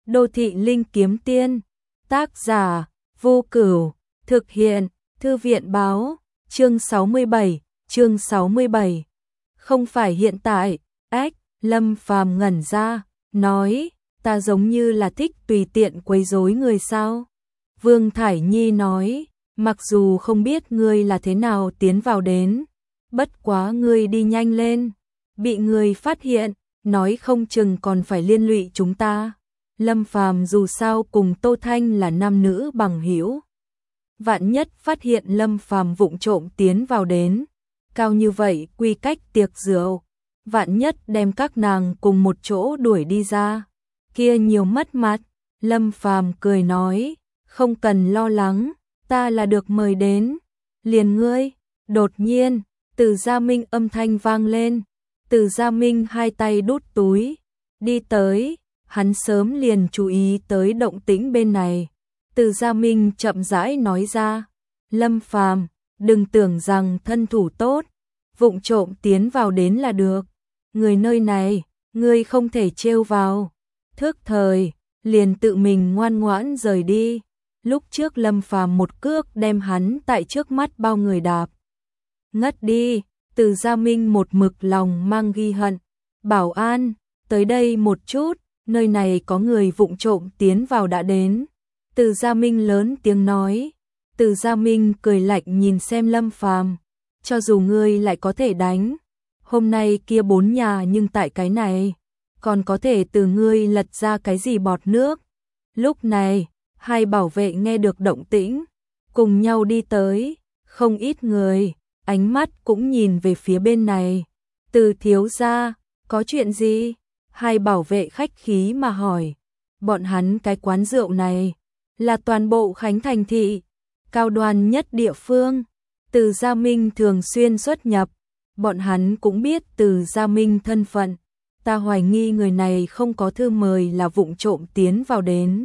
Đô thị linh kiếm tiên. Tác giả Vô Cửu. Thực hiện Thư viện báo. Chương 67. Không phải hiện tại. Ách. Lâm Phàm ngẩn ra, nói, ta giống như là thích tùy tiện quấy rối người sao? Vương Thải Nhi nói, mặc dù không biết ngươi là thế nào tiến vào đến, bất quá ngươi đi nhanh lên, bị người phát hiện, nói không chừng còn phải liên lụy chúng ta. Lâm Phàm dù sao cùng Tô Thanh là nam nữ bằng hữu, vạn nhất phát hiện Lâm Phàm vụng trộm tiến vào đến, cao như vậy quy cách tiệc rượu, vạn nhất đem các nàng cùng một chỗ đuổi đi ra, kia nhiều mất mặt. Lâm Phàm cười nói, không cần lo lắng, ta là được mời đến, liền ngươi. Đột nhiên, Từ Gia Minh âm thanh vang lên, Từ Gia Minh hai tay đút túi, đi tới, hắn sớm liền chú ý tới động tĩnh bên này. Từ Gia Minh chậm rãi nói ra, Lâm Phàm, đừng tưởng rằng thân thủ tốt, vụng trộm tiến vào đến là được, người nơi này, ngươi không thể trêu vào. Thức thời, liền tự mình ngoan ngoãn rời đi. Lúc trước Lâm Phàm một cước đem hắn tại trước mắt bao người đạp ngất đi. Từ Gia Minh một mực lòng mang ghi hận, bảo an, tới đây một chút, nơi này có người vụng trộm tiến vào đã đến. Từ Gia Minh lớn tiếng nói. Từ Gia Minh cười lạnh nhìn xem Lâm Phàm, cho dù ngươi lại có thể đánh, hôm nay kia 4 nhà nhưng tại cái này, còn có thể từ ngươi lật ra cái gì bọt nước. Lúc này, hai bảo vệ nghe được động tĩnh, cùng nhau đi tới, không ít người, ánh mắt cũng nhìn về phía bên này. Từ thiếu gia, có chuyện gì? Hai bảo vệ khách khí mà hỏi. Bọn hắn cái quán rượu này là toàn bộ Khánh Thành thị cao đoan nhất địa phương, Từ Gia Minh thường xuyên xuất nhập, bọn hắn cũng biết Từ Gia Minh thân phận, ta hoài nghi người này không có thư mời là vụng trộm tiến vào đến.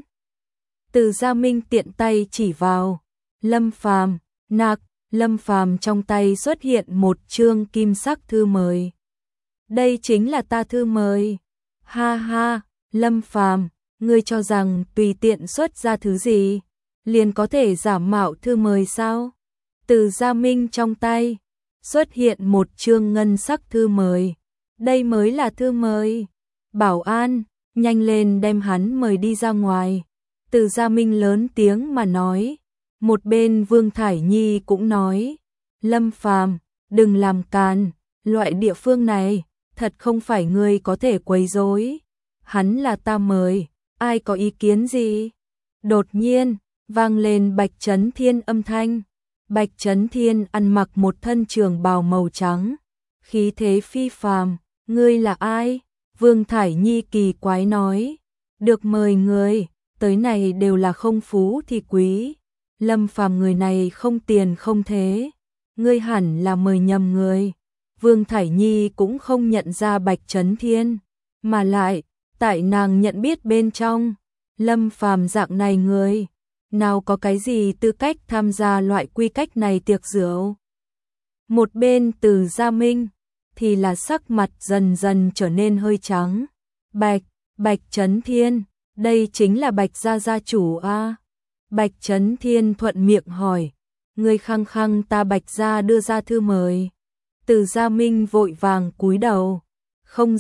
Từ Gia Minh tiện tay chỉ vào Lâm Phàm, nạc. Lâm Phàm trong tay xuất hiện một chương kim sắc thư mời. Đây chính là ta thư mời. Ha ha, Lâm Phàm, ngươi cho rằng tùy tiện xuất ra thứ gì liền có thể giả mạo thư mời sao? Từ Gia Minh trong tay xuất hiện một chương ngân sắc thư mời. Đây mới là thư mời. Bảo an, nhanh lên đem hắn mời đi ra ngoài. Từ Gia Minh lớn tiếng mà nói. Một bên Vương Thải Nhi cũng nói, Lâm Phàm, đừng làm càn, loại địa phương này, thật không phải ngươi có thể quấy rối. Hắn là ta mời, ai có ý kiến gì? Đột nhiên, vang lên Bạch Chấn Thiên âm thanh. Bạch Chấn Thiên ăn mặc một thân trường bào màu trắng, khí thế phi phàm, ngươi là ai? Vương Thải Nhi kỳ quái nói, được mời người, tới này đều là không phú thì quý. Lâm Phàm người này không tiền không thế, ngươi hẳn là mời nhầm người. Vương Thải Nhi cũng không nhận ra Bạch Chấn Thiên, mà lại, tại nàng nhận biết bên trong, Lâm Phàm dạng này người, nào có cái gì tư cách tham gia loại quy cách này tiệc rượu. Một bên Từ Gia Minh, thì là sắc mặt dần dần trở nên hơi trắng. Bạch Chấn Thiên, đây chính là Bạch gia gia chủ a? Bạch Chấn Thiên thuận miệng hỏi, ngươi khăng khăng ta Bạch gia đưa ra thư mời. Từ Gia Minh vội vàng cúi đầu, không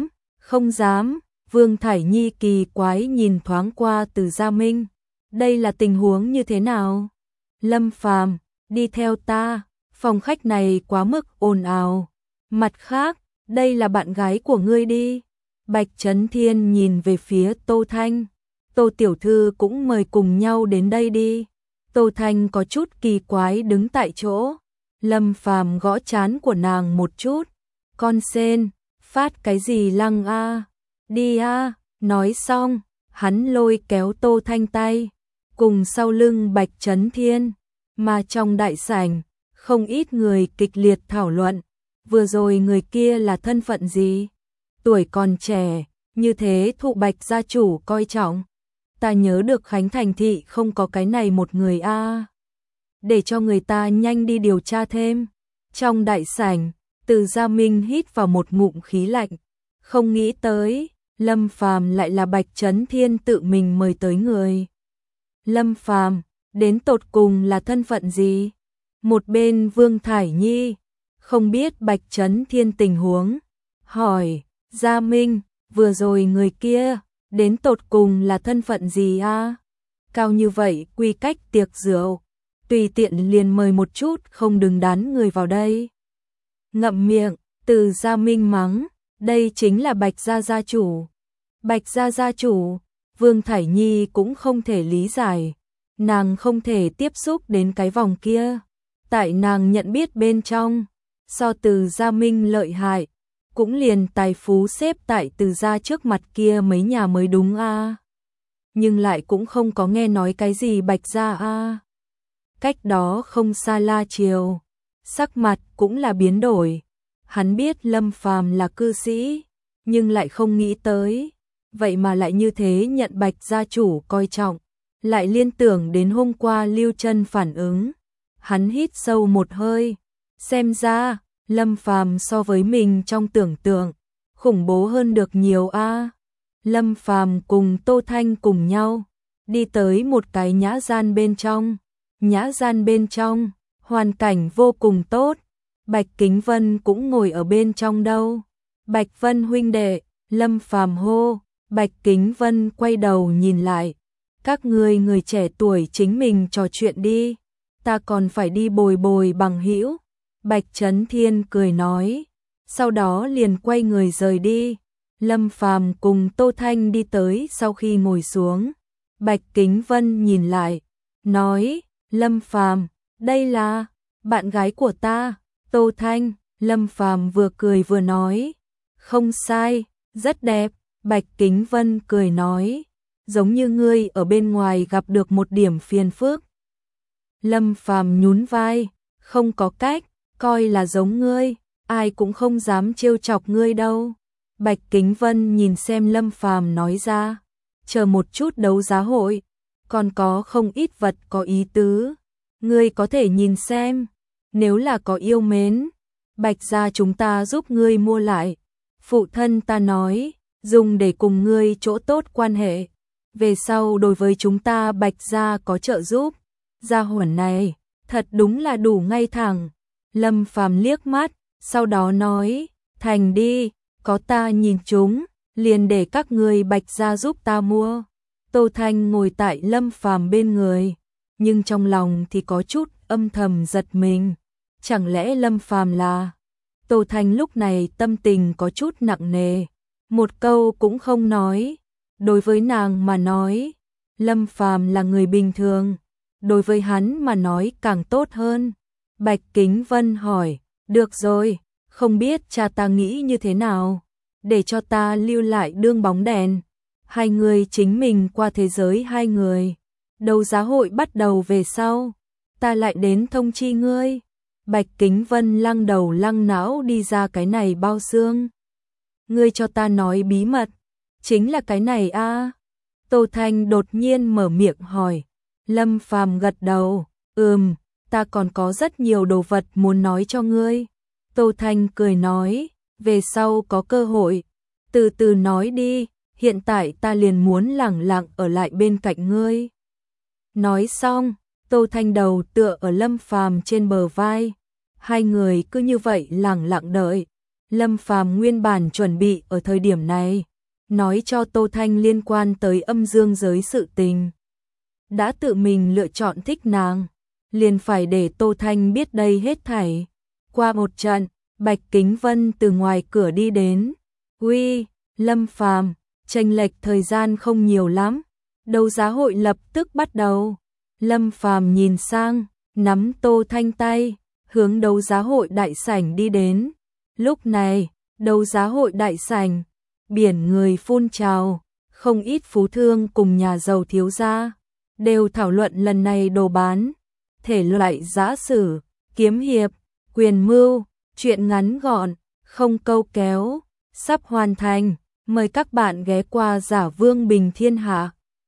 dám. Vương Thải Nhi kỳ quái nhìn thoáng qua Từ Gia Minh, đây là tình huống như thế nào? Lâm Phàm, đi theo ta, phòng khách này quá mức ồn ào. Mặt khác, đây là bạn gái của ngươi đi. Bạch Chấn Thiên nhìn về phía Tô Thanh. Tô tiểu thư cũng mời cùng nhau đến đây đi. Tô Thanh có chút kỳ quái đứng tại chỗ. Lâm Phàm gõ trán của nàng một chút. Con sen, phát cái gì lăng a? Đi a. Nói xong, hắn lôi kéo Tô Thanh tay, cùng sau lưng Bạch Chấn Thiên. Mà trong đại sảnh, không ít người kịch liệt thảo luận. Vừa rồi người kia là thân phận gì? Tuổi còn trẻ, như thế thụ Bạch gia chủ coi trọng. Ta nhớ được Khánh Thành thị không có cái này một người a. Để cho người ta nhanh đi điều tra thêm. Trong đại sảnh, Từ Gia Minh hít vào một ngụm khí lạnh, không nghĩ tới, Lâm Phàm lại là Bạch Chấn Thiên tự mình mời tới người. Lâm Phàm, đến tột cùng là thân phận gì? Một bên Vương Thải Nhi, không biết Bạch Chấn Thiên tình huống, hỏi, Gia Minh, vừa rồi người kia, đến tột cùng là thân phận gì a? Cao như vậy quy cách tiệc rượu, tùy tiện liền mời một chút không đừng đán người vào đây. Ngậm miệng, Từ Gia Minh mắng, đây chính là Bạch gia gia chủ. Bạch gia gia chủ, Vương Thải Nhi cũng không thể lý giải, nàng không thể tiếp xúc đến cái vòng kia, tại nàng nhận biết bên trong, so Từ Gia Minh lợi hại, cũng liền tài phú xếp tại Từ gia trước mặt kia mấy nhà mới đúng a. Nhưng lại cũng không có nghe nói cái gì Bạch gia a. Cách đó không xa La Triều, sắc mặt cũng là biến đổi. Hắn biết Lâm Phàm là cư sĩ, nhưng lại không nghĩ tới, vậy mà lại như thế nhận Bạch gia chủ coi trọng, lại liên tưởng đến hôm qua Lưu Chân phản ứng. Hắn hít sâu một hơi, xem ra Lâm Phàm so với mình trong tưởng tượng khủng bố hơn được nhiều a. Lâm Phàm cùng Tô Thanh cùng nhau đi tới một cái nhã gian bên trong. Nhã gian bên trong, hoàn cảnh vô cùng tốt. Bạch Kính Vân cũng ngồi ở bên trong đâu. Bạch Vân huynh đệ, Lâm Phàm hô. Bạch Kính Vân quay đầu nhìn lại. Các ngươi người trẻ tuổi chính mình trò chuyện đi, ta còn phải đi bồi bồi bằng hữu. Bạch Chấn Thiên cười nói, sau đó liền quay người rời đi. Lâm Phàm cùng Tô Thanh đi tới, sau khi ngồi xuống, Bạch Kính Vân nhìn lại, nói, Lâm Phàm, đây là bạn gái của ta. Tô Thanh, Lâm Phàm vừa cười vừa nói, không sai, rất đẹp. Bạch Kính Vân cười nói, giống như ngươi ở bên ngoài gặp được một điểm phiền phức. Lâm Phàm nhún vai, không có cách, coi là giống ngươi, ai cũng không dám trêu chọc ngươi đâu. Bạch Kính Vân nhìn xem Lâm Phàm nói ra, chờ một chút đấu giá hội, còn có không ít vật có ý tứ, ngươi có thể nhìn xem, nếu là có yêu mến, Bạch gia chúng ta giúp ngươi mua lại. Phụ thân ta nói, dùng để cùng ngươi chỗ tốt quan hệ, về sau đối với chúng ta Bạch gia có trợ giúp. Gia hỏa này, thật đúng là đủ ngay thẳng. Lâm Phàm liếc mắt, sau đó nói, thành đi, có ta nhìn chúng, liền để các ngươi Bạch gia giúp ta mua. Tô Thanh ngồi tại Lâm Phàm bên người, nhưng trong lòng thì có chút âm thầm giật mình. Chẳng lẽ Lâm Phàm là... Tô Thanh lúc này tâm tình có chút nặng nề, một câu cũng không nói. Đối với nàng mà nói, Lâm Phàm là người bình thường, đối với hắn mà nói càng tốt hơn. Bạch Kính Vân hỏi, được rồi, không biết cha ta nghĩ như thế nào, để cho ta lưu lại đương bóng đèn. Hai người chính mình qua thế giới hai người. Đấu giá hội bắt đầu về sau, ta lại đến thông chi ngươi. Bạch Kính Vân lăng đầu lăng não đi ra, cái này bao xương. Ngươi cho ta nói bí mật, chính là cái này a? Tô Thanh đột nhiên mở miệng hỏi. Lâm Phàm gật đầu, ta còn có rất nhiều đồ vật muốn nói cho ngươi. Tô Thanh cười nói, về sau có cơ hội, từ từ nói đi, hiện tại ta liền muốn lẳng lặng ở lại bên cạnh ngươi. Nói xong, Tô Thanh đầu tựa ở Lâm Phàm trên bờ vai, hai người cứ như vậy lẳng lặng đợi. Lâm Phàm nguyên bản chuẩn bị ở thời điểm này nói cho Tô Thanh liên quan tới âm dương giới sự tình. Đã tự mình lựa chọn thích nàng, liền phải để Tô Thanh biết đây hết thảy. Qua một trận, Bạch Kính Vân từ ngoài cửa đi đến. Uy, Lâm Phàm, chênh lệch thời gian không nhiều lắm, đấu giá hội lập tức bắt đầu. Lâm Phàm nhìn sang, nắm Tô Thanh tay, hướng đấu giá hội đại sảnh đi đến. Lúc này, đấu giá hội đại sảnh, biển người phun trào, không ít phú thương cùng nhà giàu thiếu gia đều thảo luận lần này đồ bán, thể loại giã sử, kiếm hiệp, quyền mưu, truyện ngắn gọn, không câu kéo, sắp hoàn thành, mời các bạn ghé qua Giả Vương Bình Thiên Hạ.